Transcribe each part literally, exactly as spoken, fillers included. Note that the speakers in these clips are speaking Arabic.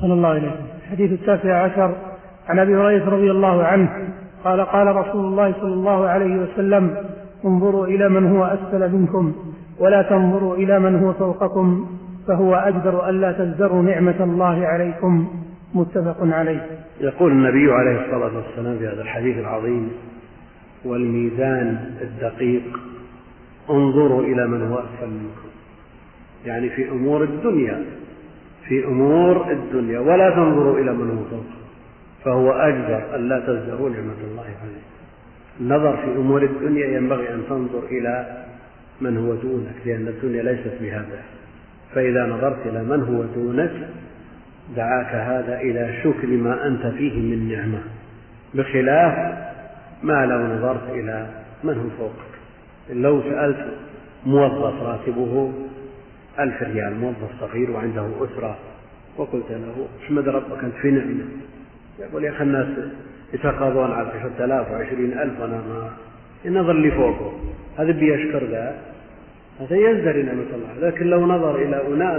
أحسن الله إليكم. الحديث التاسع عشر عن أبي هريرة رضي الله عنه قال قال رسول الله صلى الله عليه وسلم: انظروا إلى من هو أسفل منكم ولا تنظروا إلى من هو فوقكم فهو أجدر ألا تزدروا نعمة الله عليكم. متفق عليه. يقول النبي عليه الصلاة والسلام في هذا الحديث العظيم: والميزان الدقيق انظروا إلى من هو أسفل منكم، يعني في أمور الدنيا في أمور الدنيا ولا تنظروا إلى من هو فوقكم فهو أجدر ألا تزدروا نعمة الله عليكم. النظر في أمور الدنيا ينبغي أن تنظر إلى من هو دونك، لأن الدنيا ليست بهذا. فإذا نظرت إلى من هو دونك دعاك هذا إلى شكر ما أنت فيه من نعمة، بخلاف ما لو نظرت إلى من هو فوقك. لو سألت موظف راتبه ألف ريال، موظف صغير وعنده أسرة، وقلت له: احمد ربك أنت في نعمة، يقول: يا أخي الناس يتقاضون على عشرة آلاف وعشرين ألف وأنا ما ينظر لي فوقه، هذا بيشكر ذا، هذا يزدري نعمة الله. لكن لو نظر إلى أناس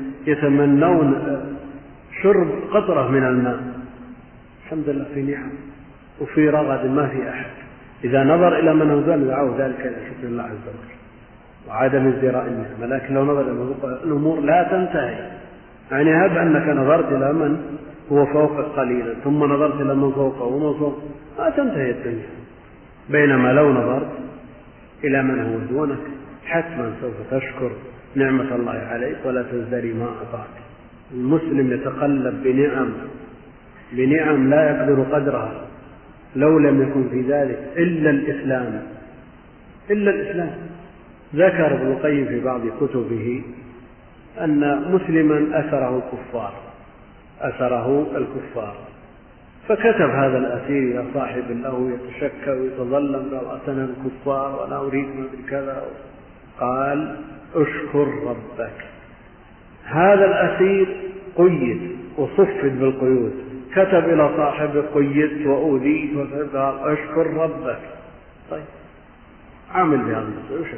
يتمنون شرب قطرة من الماء، الحمد لله في نعم وفي رغد ما في أحد. إذا نظر إلى من هو دون دعوه ذلك إلى شكر الله عز وجل وعدم ازدراء النعمة. لكن لو نظر إلى الأمور لا تنتهي، يعني هب أنك نظرت إلى من هو فوقك قليلا ثم نظرت إلى من فوقه ومن فوق، ما تنتهي الدنيا. بينما لو نظرت إلى من هو دونك حتما سوف تشكر نعمة الله عليك ولا تزدري ما أعطاك. المسلم يتقلب بنعم بنعم لا يقدر قدرها لو لم يكن في ذلك إلا الإسلام إلا الإسلام. ذكر ابن القيم في بعض كتبه أن مسلما أسره الكفار أسره الكفار فكتب هذا الأسير إلى صاحب له يتشكى ويتظلم: رأسنا الكفار وأنا أريد من كذا. قال: اشكر ربك. هذا الأسير قيد وصفد بالقيود، كتب إلى صاحبه: قيدت وأوذيت وقال اشكر ربك. طيب، عمل بهذا وشكر.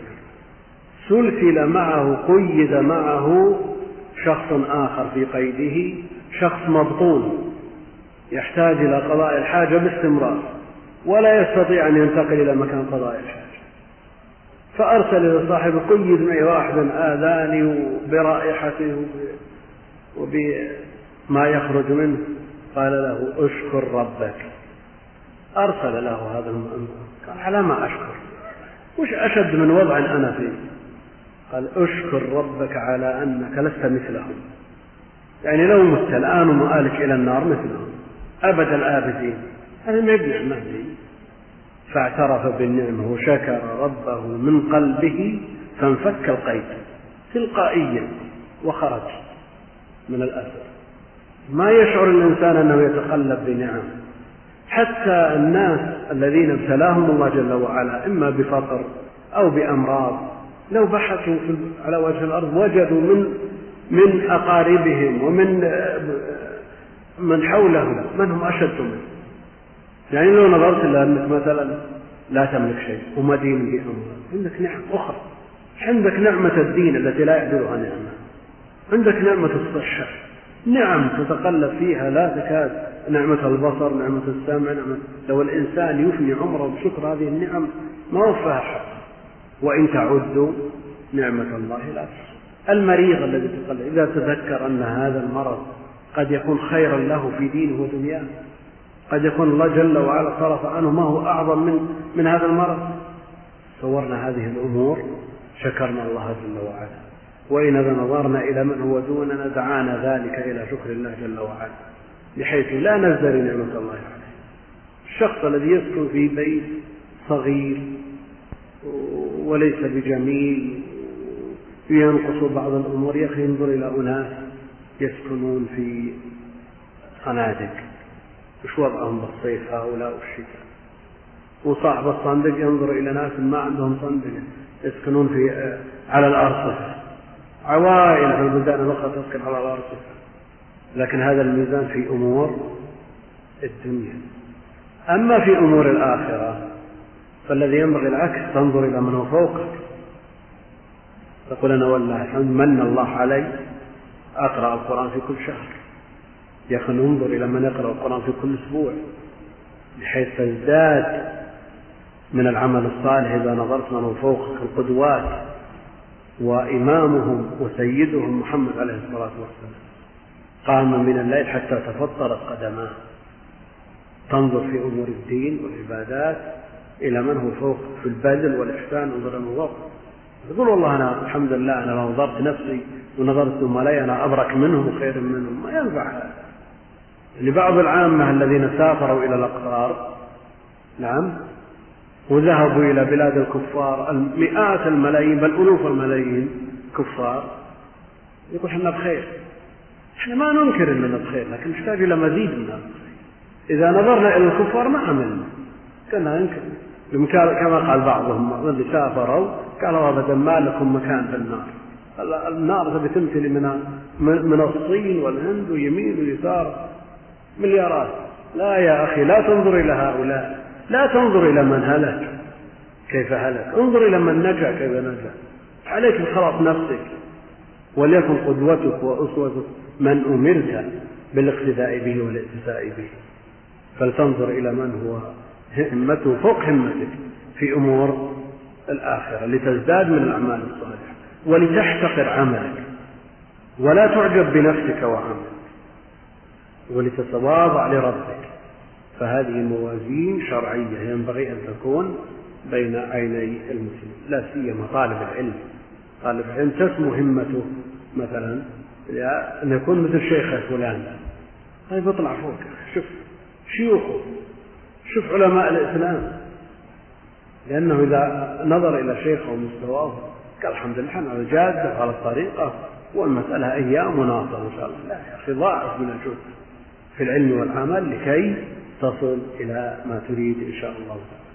سلسل معه قيد معه شخص آخر في قيده، شخص مبطون يحتاج إلى قضاء الحاجة باستمرار ولا يستطيع أن ينتقل إلى مكان قضاء الحاجة، فأرسل إلى صاحبه: قيد معي واحدا آذاني برائحته وبما يخرج منه. قال له: اشكر ربك. أرسل له هذا المؤمن، قال: على ما أشكر؟ وش أشد من وضع أنا فيه؟ قال: اشكر ربك على أنك لست مثلهم، يعني لو مت الآن ومآلك إلى النار مثلهم أبد الآبدين، هذا ما يبنع مهدي. فاعترف بالنعمة وشكر ربه من قلبه فانفك القيد تلقائيا وخرج من الأثر. ما يشعر الإنسان أنه يتقلب بنعم. حتى الناس الذين ابتلاهم الله جل وعلا إما بفقر أو بأمراض، لو بحثوا على وجه الأرض وجدوا من من أقاربهم ومن من حولهم من هم أشد منه. يعني لو نظرت إلى أنك مثلا لا تملك شيء ومدين بأمر، عندك نعم أخرى، عندك نعمة الدين التي لا يعدلها نعمة، عندك نعمة الصحة، نعم تتقلب فيها لا تكاد، نعمة البصر، نعمة السمع، نعمة. لو الإنسان يفني عمره بشكر هذه النعم ما وفاها حق. وإن تعدوا نعمة الله لا تحصوها. المريض الذي تقلب إذا تذكر أن هذا المرض قد يكون خيرا له في دينه ودنياه، قد يكون الله جل وعلا صرف عنه ما هو أعظم من, من هذا المرض، صورنا هذه الأمور شكرنا الله جل وعلا. وإذا نظرنا إلى من هو دوننا دعانا ذلك إلى شكر الله جل وعلا، بحيث لا نزدري نعمة الله عليه. الشخص الذي يسكن في بيت صغير وليس بجميل ينقص بعض الأمور، يا أخي ينظر إلى أناس يسكنون في صنادق، وش وضعهم بالصيف هؤلاء والشتاء؟ وصاحب الصندوق ينظر إلى ناس ما عندهم صندوق يسكنون في على الأرصفة، عوائل في البلدان الأخرى تسكن على الأرصفة. لكن هذا الميزان في أمور الدنيا. أما في أمور الآخرة فالذي ينبغي العكس، تنظر إلى من هو فوقك، تقول: أنا والله الحمد من الله علي أقرأ القرآن في كل شهر، يا أخي انظر إلى من يقرأ القرآن في كل أسبوع بحيث تزداد من العمل الصالح إذا نظرت من فوقك القدوات وإمامهم وسيدهم محمد عليه الصلاة والسلام قام من الليل حتى تفطرت قدماه. تنظر في أمور الدين والعبادات إلى من هو فوق في البذل والإحسان. انظر من فوق تقول والله أنا الحمد لله أنا لو نظرت نفسي ونظرت ملاي أنا أبرك منهم وخير منهم. ما ينفع هذا. لبعض العامة الذين سافروا إلى الأقطار نعم وذهبوا إلى بلاد الكفار المئات الملايين بل ألوف الملايين كفار يقول احنا بخير. احنا ما ننكر اننا بخير لكن نحتاج إلى مزيد من الخير. إذا نظرنا إلى الكفار ما عملنا كنا ننكر كما قال بعضهم اللي سافروا قالوا أبدا ما لكم مكان في النار. النار تبي تمتلي من من الصين والهند ويمين ويسار مليارات. لا يا أخي لا تنظر إلى هؤلاء. لا تنظر إلى من هلك كيف هلك. انظر إلى من نجا كيف نجا. عليك بخلاص نفسك وليكن قدوتك وأسوتك من أمرت بالاقتداء به والاتساء به. فلتنظر إلى من هو همته فوق همتك في أمور الآخرة لتزداد من الأعمال الصالحة ولتحتقر عملك ولا تعجب بنفسك وعملك ولتتواضع لربك. فهذه موازين شرعية ينبغي أن تكون بين عيني المسلم لا سيما طالب العلم. طالب العلم تسمو همته مثلا أن يكون مثل شيخ فلان. طيب اطلع فوق شوف شيوخه شوف علماء الإسلام لأنه إذا نظر إلى شيخه ومستواه قال الحمد لله أنا على جادة على الطريقة والمسألة أيام وناصر إن شاء الله. لا يا أخي ضاعف من الجهد في العلم والعمل لكي تصل إلى ما تريد إن شاء الله تعالى.